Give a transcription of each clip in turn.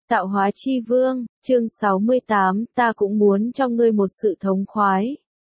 Tạo hóa chi vương, chương 68, ta cũng muốn cho ngươi một sự thống khoái.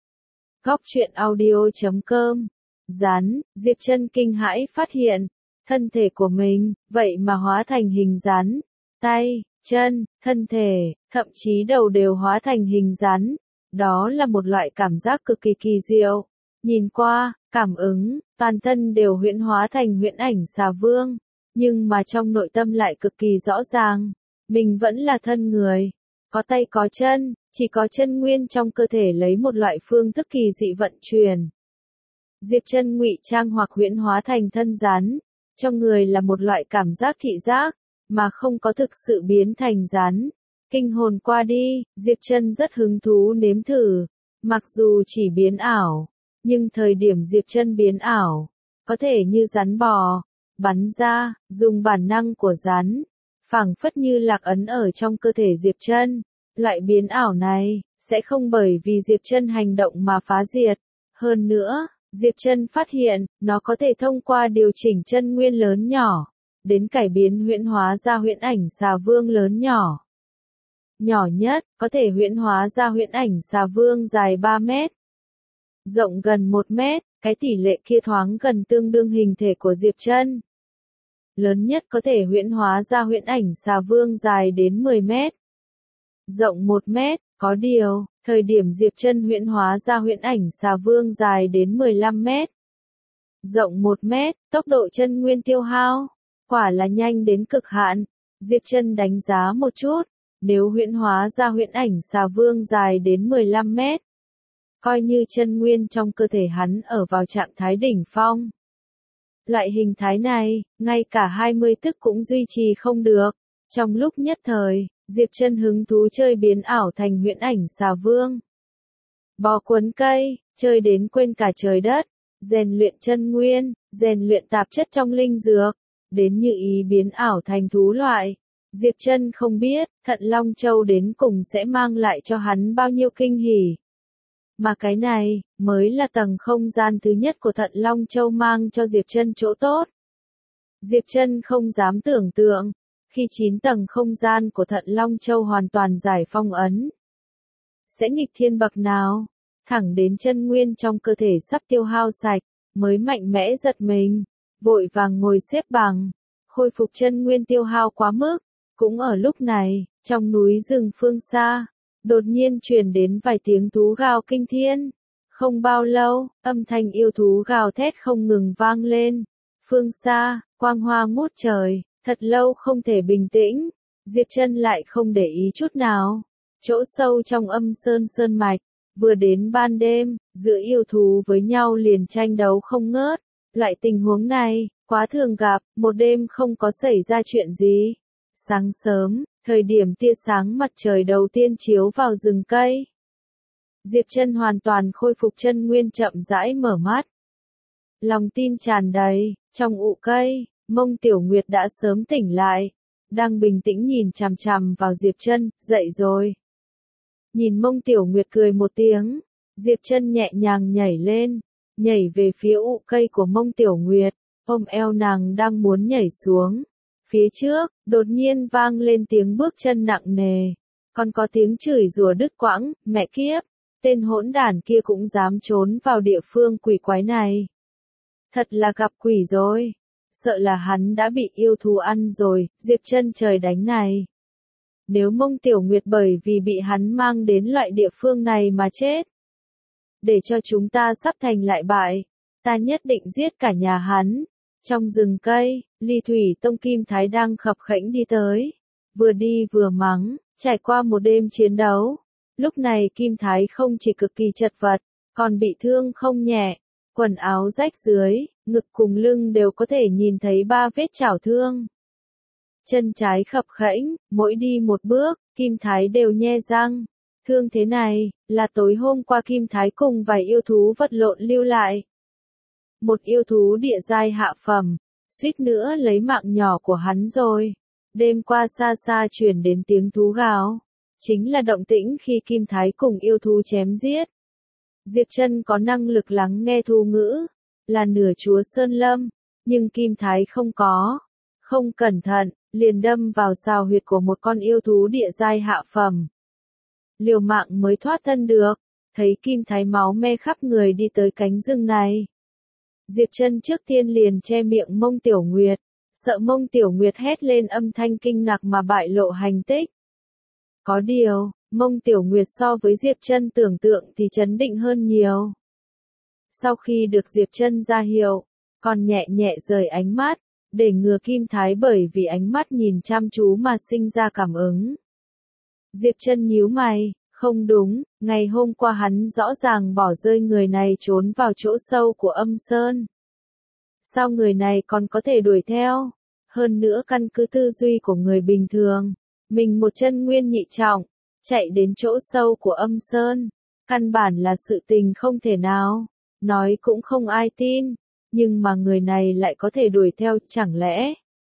Góc truyện audio.com. Rắn, Diệp Trân kinh hãi phát hiện, thân thể của mình, vậy mà hóa thành hình rắn. Tay, chân, thân thể, thậm chí đầu đều hóa thành hình rắn. Đó là một loại cảm giác cực kỳ kỳ diệu. Nhìn qua, cảm ứng, toàn thân đều huyễn hóa thành huyễn ảnh xà vương. Nhưng mà trong nội tâm lại cực kỳ rõ ràng. Mình vẫn là thân người, có tay có chân, chỉ có chân nguyên trong cơ thể lấy một loại phương thức kỳ dị vận chuyển. Diệp Trân ngụy trang hoặc huyễn hóa thành thân rắn, trong người là một loại cảm giác thị giác, mà không có thực sự biến thành rắn. Kinh hồn qua đi, Diệp Trân rất hứng thú nếm thử, mặc dù chỉ biến ảo, nhưng thời điểm Diệp Trân biến ảo, có thể như rắn bò, bắn ra, dùng bản năng của rắn. Phảng phất như lạc ấn ở trong cơ thể Diệp Trân, loại biến ảo này sẽ không bởi vì Diệp Trân hành động mà phá diệt. Hơn nữa, Diệp Trân phát hiện, nó có thể thông qua điều chỉnh chân nguyên lớn nhỏ, đến cải biến huyễn hóa ra huyễn ảnh xà vương lớn nhỏ. Nhỏ nhất, có thể huyễn hóa ra huyễn ảnh xà vương dài 3 mét, rộng gần 1 mét, cái tỷ lệ kia thoáng gần tương đương hình thể của Diệp Trân. Lớn nhất có thể huyễn hóa ra huyễn ảnh xà vương dài đến 10 mét, rộng 1 mét, có điều, thời điểm Diệp Trân huyễn hóa ra huyễn ảnh xà vương dài đến 15 mét, rộng 1 mét, tốc độ chân nguyên tiêu hao, quả là nhanh đến cực hạn. Diệp Trân đánh giá một chút, nếu huyễn hóa ra huyễn ảnh xà vương dài đến 15 mét, coi như chân nguyên trong cơ thể hắn ở vào trạng thái đỉnh phong. Loại hình thái này, ngay cả 20 tức cũng duy trì không được. Trong lúc nhất thời, Diệp Trân hứng thú chơi biến ảo thành huyễn ảnh xà vương. Bò cuốn cây, chơi đến quên cả trời đất, rèn luyện chân nguyên, rèn luyện tạp chất trong linh dược, đến như ý biến ảo thành thú loại. Diệp Trân không biết, Thận Long Châu đến cùng sẽ mang lại cho hắn bao nhiêu kinh hỉ. Mà cái này, mới là tầng không gian thứ nhất của Thận Long Châu mang cho Diệp Trân chỗ tốt. Diệp Trân không dám tưởng tượng, khi 9 tầng không gian của Thận Long Châu hoàn toàn giải phong ấn, sẽ nghịch thiên bậc nào, thẳng đến chân nguyên trong cơ thể sắp tiêu hao sạch, mới mạnh mẽ giật mình, vội vàng ngồi xếp bằng, khôi phục chân nguyên tiêu hao quá mức. Cũng ở lúc này, trong núi rừng phương xa, đột nhiên truyền đến vài tiếng thú gào kinh thiên. Không bao lâu, âm thanh yêu thú gào thét không ngừng vang lên. Phương xa, quang hoa ngút trời, thật lâu không thể bình tĩnh. Diệp Trân lại không để ý chút nào. Chỗ sâu trong âm sơn mạch, vừa đến ban đêm, giữa yêu thú với nhau liền tranh đấu không ngớt. Loại tình huống này, quá thường gặp, một đêm không có xảy ra chuyện gì. Sáng sớm, thời điểm tia sáng mặt trời đầu tiên chiếu vào rừng cây, Diệp Trân hoàn toàn khôi phục chân nguyên chậm rãi mở mắt. Lòng tin tràn đầy, trong ụ cây, Mông Tiểu Nguyệt đã sớm tỉnh lại, đang bình tĩnh nhìn chằm chằm vào Diệp Trân, dậy rồi. Nhìn Mông Tiểu Nguyệt cười một tiếng, Diệp Trân nhẹ nhàng nhảy lên, nhảy về phía ụ cây của Mông Tiểu Nguyệt, ôm eo nàng đang muốn nhảy xuống. Phía trước, đột nhiên vang lên tiếng bước chân nặng nề, còn có tiếng chửi rủa đứt quãng, mẹ kiếp, tên hỗn đản kia cũng dám trốn vào địa phương quỷ quái này. Thật là gặp quỷ rồi, sợ là hắn đã bị yêu thú ăn rồi, Diệp Trân trời đánh này. Nếu Mông Tiểu Nguyệt bởi vì bị hắn mang đến loại địa phương này mà chết, để cho chúng ta sắp thành lại bại, ta nhất định giết cả nhà hắn. Trong rừng cây, Ly Thủy Tông Kim Thái đang khập khẽnh đi tới, vừa đi vừa mắng, trải qua một đêm chiến đấu. Lúc này Kim Thái không chỉ cực kỳ chật vật, còn bị thương không nhẹ, quần áo rách dưới, ngực cùng lưng đều có thể nhìn thấy 3 vết chảo thương. Chân trái khập khẽnh, mỗi đi một bước, Kim Thái đều nhe răng. Thương thế này, là tối hôm qua Kim Thái cùng vài yêu thú vật lộn lưu lại. Một yêu thú địa giai hạ phẩm, suýt nữa lấy mạng nhỏ của hắn rồi. Đêm qua xa xa truyền đến tiếng thú gào, chính là động tĩnh khi Kim Thái cùng yêu thú chém giết. Diệp Trân có năng lực lắng nghe thú ngữ, là nửa chúa Sơn Lâm, nhưng Kim Thái không có. Không cẩn thận, liền đâm vào xào huyệt của một con yêu thú địa giai hạ phẩm. Liều mạng mới thoát thân được, thấy Kim Thái máu me khắp người đi tới cánh rừng này. Diệp Trân trước tiên liền che miệng Mông Tiểu Nguyệt, sợ Mông Tiểu Nguyệt hét lên âm thanh kinh ngạc mà bại lộ hành tích. Có điều, Mông Tiểu Nguyệt so với Diệp Trân tưởng tượng thì trấn định hơn nhiều. Sau khi được Diệp Trân ra hiệu, còn nhẹ nhẹ rời ánh mắt, để ngừa Kim Thái bởi vì ánh mắt nhìn chăm chú mà sinh ra cảm ứng. Diệp Trân nhíu mày, không đúng, ngày hôm qua hắn rõ ràng bỏ rơi người này trốn vào chỗ sâu của âm sơn. Sao người này còn có thể đuổi theo? Hơn nữa căn cứ tư duy của người bình thường, mình một chân nguyên nhị trọng, chạy đến chỗ sâu của âm sơn, căn bản là sự tình không thể nào, nói cũng không ai tin, nhưng mà người này lại có thể đuổi theo, chẳng lẽ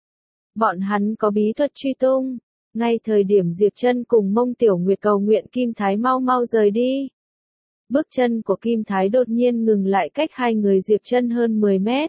bọn hắn có bí thuật truy tung? Ngay thời điểm Diệp Trân cùng Mông Tiểu Nguyệt cầu nguyện Kim Thái mau mau rời đi, bước chân của Kim Thái đột nhiên ngừng lại cách hai người Diệp Trân hơn 10 mét.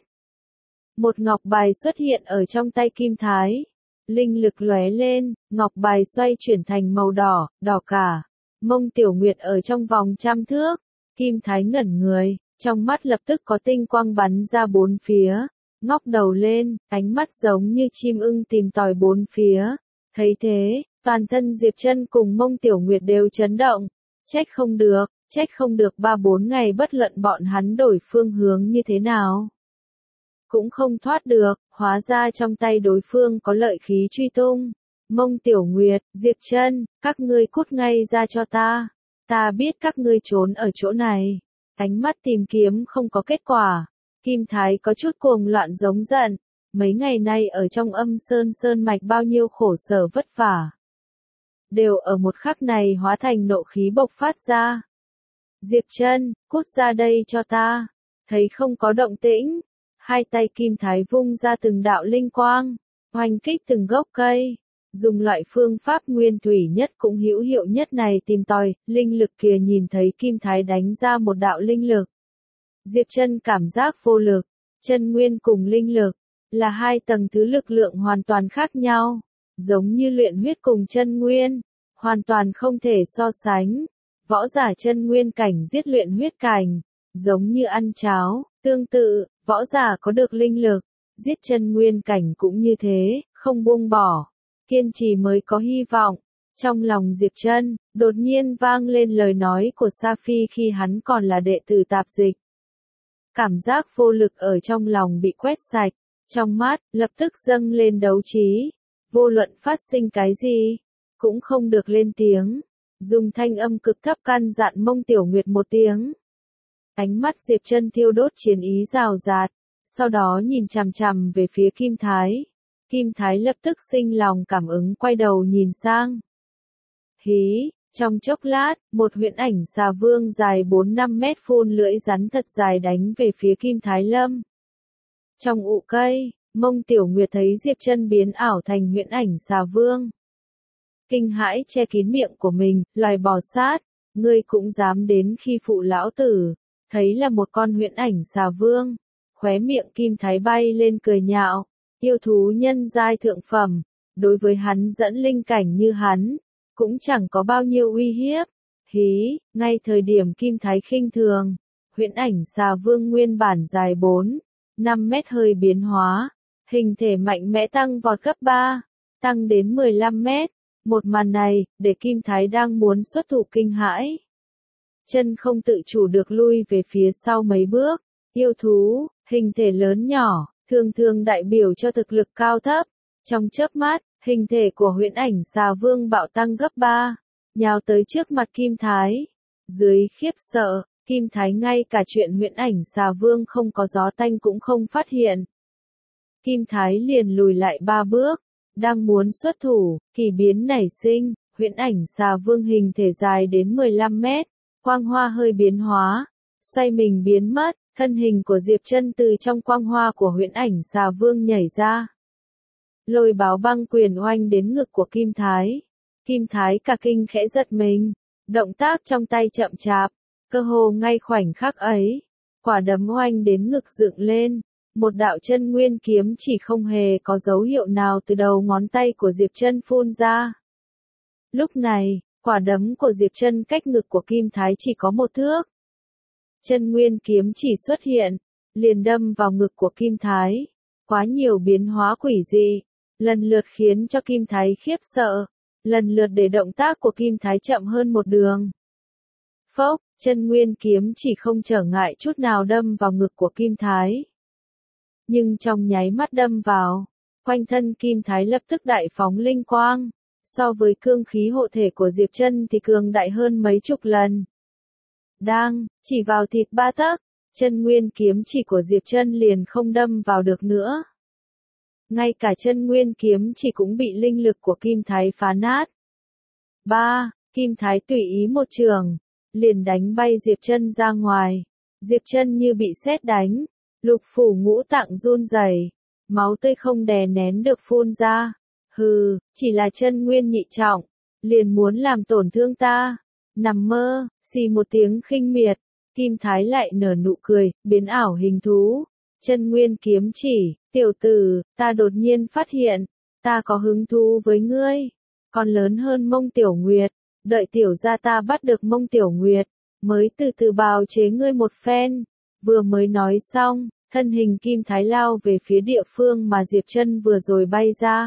Một ngọc bài xuất hiện ở trong tay Kim Thái. Linh lực lóe lên, ngọc bài xoay chuyển thành màu đỏ, đỏ cả. Mông Tiểu Nguyệt ở trong vòng 100 thước. Kim Thái ngẩn người, trong mắt lập tức có tinh quang bắn ra bốn phía. Ngóc đầu lên, ánh mắt giống như chim ưng tìm tòi bốn phía. Thấy thế, toàn thân Diệp Trân cùng Mông Tiểu Nguyệt đều chấn động. Trách không được 3-4 ngày bất luận bọn hắn đổi phương hướng như thế nào cũng không thoát được, hóa ra trong tay đối phương có lợi khí truy tung. Mông Tiểu Nguyệt, Diệp Trân, các ngươi cút ngay ra cho ta. Ta biết các ngươi trốn ở chỗ này. Ánh mắt tìm kiếm không có kết quả. Kim Thái có chút cuồng loạn giống giận. Mấy ngày nay ở trong âm sơn mạch bao nhiêu khổ sở vất vả, đều ở một khắc này hóa thành nộ khí bộc phát ra. Diệp Trân, cút ra đây cho ta. Thấy không có động tĩnh, hai tay Kim Thái vung ra từng đạo linh quang, oanh kích từng gốc cây, dùng loại phương pháp nguyên thủy nhất cũng hữu hiệu nhất này tìm tòi, linh lực kìa nhìn thấy Kim Thái đánh ra một đạo linh lực. Diệp Trân cảm giác vô lực, chân nguyên cùng linh lực, là hai tầng thứ lực lượng hoàn toàn khác nhau, giống như luyện huyết cùng chân nguyên, hoàn toàn không thể so sánh. Võ giả chân nguyên cảnh giết luyện huyết cảnh, giống như ăn cháo, tương tự, võ giả có được linh lực, giết chân nguyên cảnh cũng như thế, không buông bỏ, kiên trì mới có hy vọng. Trong lòng Diệp Trân, đột nhiên vang lên lời nói của Sa Phi khi hắn còn là đệ tử tạp dịch. Cảm giác vô lực ở trong lòng bị quét sạch, trong mắt, lập tức dâng lên đấu trí. Vô luận phát sinh cái gì, cũng không được lên tiếng. Dùng thanh âm cực thấp căn dặn Mông Tiểu Nguyệt một tiếng. Ánh mắt Diệp Trân thiêu đốt chiến ý rào rạt, sau đó nhìn chằm chằm về phía Kim Thái. Kim Thái lập tức sinh lòng cảm ứng quay đầu nhìn sang. Hí, trong chốc lát, một huyễn ảnh xà vương dài 4-5 mét phun lưỡi rắn thật dài đánh về phía Kim Thái Lâm. Trong ụ cây, Mông Tiểu Nguyệt thấy Diệp Trân biến ảo thành huyễn ảnh xà vương. Kinh hãi che kín miệng của mình, loài bò sát, ngươi cũng dám đến khi phụ lão tử, thấy là một con huyễn ảnh xà vương. Khóe miệng Kim Thái bay lên cười nhạo, yêu thú nhân giai thượng phẩm, đối với hắn dẫn linh cảnh như hắn, cũng chẳng có bao nhiêu uy hiếp. Hí, ngay thời điểm Kim Thái khinh thường, huyễn ảnh xà vương nguyên bản dài 4-5 mét hơi biến hóa, hình thể mạnh mẽ tăng vọt gấp 3, tăng đến 15 mét. Một màn này, để Kim Thái đang muốn xuất thủ kinh hãi. Chân không tự chủ được lui về phía sau mấy bước. Yêu thú, hình thể lớn nhỏ, thường thường đại biểu cho thực lực cao thấp. Trong chớp mắt, hình thể của huyễn ảnh xà vương bạo tăng gấp 3, nhào tới trước mặt Kim Thái. Dưới khiếp sợ, Kim Thái ngay cả chuyện huyễn ảnh xà vương không có gió tanh cũng không phát hiện. Kim Thái liền lùi lại 3 bước. Đang muốn xuất thủ, kỳ biến nảy sinh, huyễn ảnh xà vương hình thể dài đến 15 mét, quang hoa hơi biến hóa, xoay mình biến mất, thân hình của Diệp Trân từ trong quang hoa của huyễn ảnh xà vương nhảy ra. Lôi báo băng quyền oanh đến ngực của Kim Thái. Kim Thái cả kinh khẽ giật mình, động tác trong tay chậm chạp, cơ hồ ngay khoảnh khắc ấy, quả đấm oanh đến ngực dựng lên, một đạo chân nguyên kiếm chỉ không hề có dấu hiệu nào từ đầu ngón tay của Diệp Chân phun ra. Lúc này, quả đấm của Diệp Chân cách ngực của Kim Thái chỉ có 1 thước. Chân nguyên kiếm chỉ xuất hiện, liền đâm vào ngực của Kim Thái. Quá nhiều biến hóa quỷ dị, lần lượt khiến cho Kim Thái khiếp sợ, lần lượt để động tác của Kim Thái chậm hơn một đường. Phốc, chân nguyên kiếm chỉ không trở ngại chút nào đâm vào ngực của Kim Thái. Nhưng trong nháy mắt đâm vào, quanh thân Kim Thái lập tức đại phóng linh quang, so với cương khí hộ thể của Diệp Chân thì cường đại hơn mấy chục lần. Đang, chỉ vào thịt 3 tấc, chân nguyên kiếm chỉ của Diệp Chân liền không đâm vào được nữa. Ngay cả chân nguyên kiếm chỉ cũng bị linh lực của Kim Thái phá nát. 3. Kim Thái tùy ý một trường, liền đánh bay Diệp Chân ra ngoài. Diệp Chân như bị sét đánh, lục phủ ngũ tạng run rẩy, máu tươi không đè nén được phun ra. Hừ, chỉ là chân nguyên nhị trọng, liền muốn làm tổn thương ta. Nằm mơ, xì một tiếng khinh miệt, Kim Thái lại nở nụ cười, biến ảo hình thú. Chân nguyên kiếm chỉ, tiểu tử, ta đột nhiên phát hiện, ta có hứng thú với ngươi, còn lớn hơn Mông Tiểu Nguyệt, đợi tiểu gia ta bắt được Mông Tiểu Nguyệt, mới từ từ bào chế ngươi một phen. Vừa mới nói xong, thân hình Kim Thái lao về phía địa phương mà Diệp Chân vừa rồi bay ra.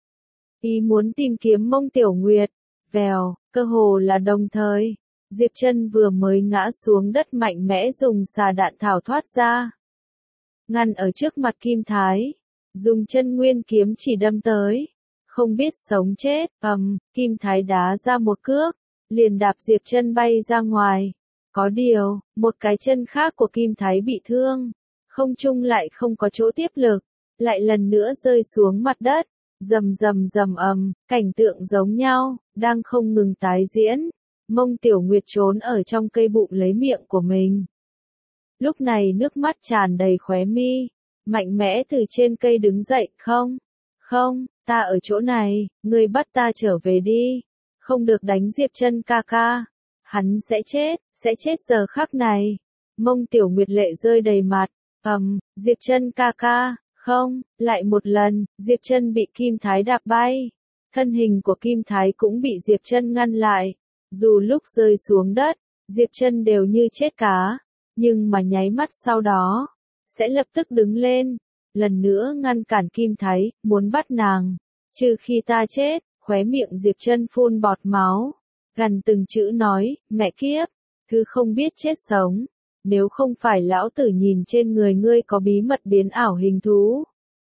Ý muốn tìm kiếm Mông Tiểu Nguyệt, vèo, cơ hồ là đồng thời, Diệp Chân vừa mới ngã xuống đất mạnh mẽ dùng xà đạn thảo thoát ra. Ngăn ở trước mặt Kim Thái, dùng chân nguyên kiếm chỉ đâm tới, không biết sống chết, Kim Thái đá ra một cước, liền đạp Diệp Chân bay ra ngoài. Có điều, một cái chân khác của Kim Thái bị thương, không trung lại không có chỗ tiếp lực, lại lần nữa rơi xuống mặt đất, rầm rầm rầm cảnh tượng giống nhau, đang không ngừng tái diễn. Mông Tiểu Nguyệt trốn ở trong cây bụng lấy miệng của mình. Lúc này nước mắt tràn đầy khóe mi, mạnh mẽ từ trên cây đứng dậy, không, ta ở chỗ này, ngươi bắt ta trở về đi, không được đánh Diệp Chân ca ca, hắn sẽ chết giờ khắc này. Mông Tiểu Nguyệt lệ rơi đầy mặt, Diệp Chân ca ca, không, lại một lần, Diệp Chân bị Kim Thái đạp bay, thân hình của Kim Thái cũng bị Diệp Chân ngăn lại, dù lúc rơi xuống đất, Diệp Chân đều như chết cá. Nhưng mà nháy mắt sau đó, sẽ lập tức đứng lên, lần nữa ngăn cản Kim Thái, muốn bắt nàng. Trừ khi ta chết, khóe miệng Diệp Chân phun bọt máu, gằn từng chữ nói, mẹ kiếp, thứ không biết chết sống, nếu không phải lão tử nhìn trên người ngươi có bí mật biến ảo hình thú.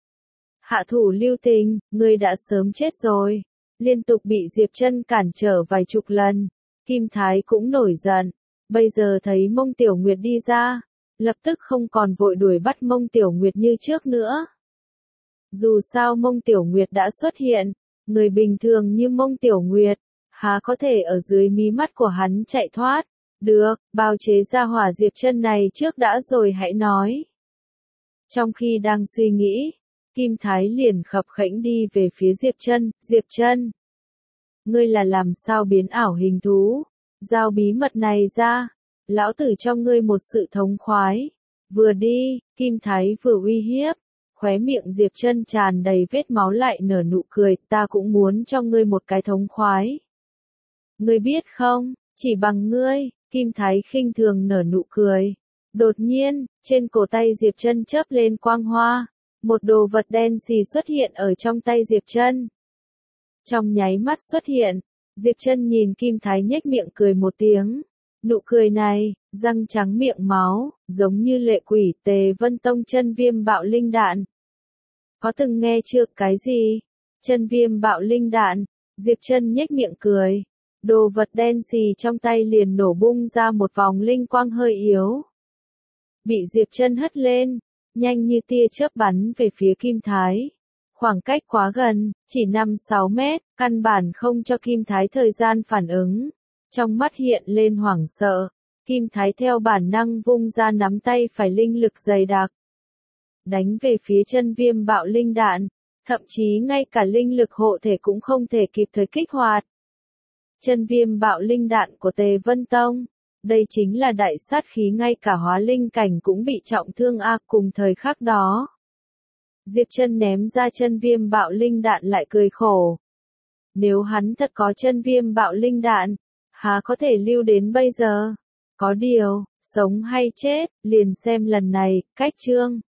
Hạ thủ lưu tình, ngươi đã sớm chết rồi. Liên tục bị Diệp Chân cản trở vài chục lần, Kim Thái cũng nổi giận. Bây giờ thấy Mông Tiểu Nguyệt đi ra, lập tức không còn vội đuổi bắt Mông Tiểu Nguyệt như trước nữa. Dù sao Mông Tiểu Nguyệt đã xuất hiện, người bình thường như Mông Tiểu Nguyệt, há có thể ở dưới mí mắt của hắn chạy thoát. Được, bào chế ra hỏa Diệp Chân này trước đã rồi hãy nói. Trong khi đang suy nghĩ, Kim Thái liền khập khễnh đi về phía Diệp Chân, ngươi là làm sao biến ảo hình thú? Giao bí mật này ra, lão tử cho ngươi một sự thống khoái. Vừa đi, Kim Thái vừa uy hiếp, khóe miệng Diệp Chân tràn đầy vết máu lại nở nụ cười, ta cũng muốn cho ngươi một cái thống khoái. Ngươi biết không, chỉ bằng ngươi, Kim Thái khinh thường nở nụ cười. Đột nhiên, trên cổ tay Diệp Chân chớp lên quang hoa, một đồ vật đen xì xuất hiện ở trong tay Diệp Chân. Trong nháy mắt xuất hiện, Diệp Chân nhìn Kim Thái nhếch miệng cười một tiếng. Nụ cười này, răng trắng miệng máu, giống như lệ quỷ Tề Vân Tông chân viêm bạo linh đạn. Có từng nghe chưa cái gì? Chân viêm bạo linh đạn, Diệp Chân nhếch miệng cười. Đồ vật đen xì trong tay liền nổ bung ra một vòng linh quang hơi yếu. Bị Diệp Chân hất lên, nhanh như tia chớp bắn về phía Kim Thái. Khoảng cách quá gần, chỉ 5-6 mét, căn bản không cho Kim Thái thời gian phản ứng. Trong mắt hiện lên hoảng sợ, Kim Thái theo bản năng vung ra nắm tay phải linh lực dày đặc. Đánh về phía chân viêm bạo linh đạn, thậm chí ngay cả linh lực hộ thể cũng không thể kịp thời kích hoạt. Chân viêm bạo linh đạn của Tề Vân Tông, đây chính là đại sát khí ngay cả hóa linh cảnh cũng bị trọng thương cùng thời khắc đó. Diệp Trân ném ra chân viêm bạo linh đạn lại cười khổ. Nếu hắn thật có chân viêm bạo linh đạn, há có thể lưu đến bây giờ? Có điều, sống hay chết, liền xem lần này, cách chương.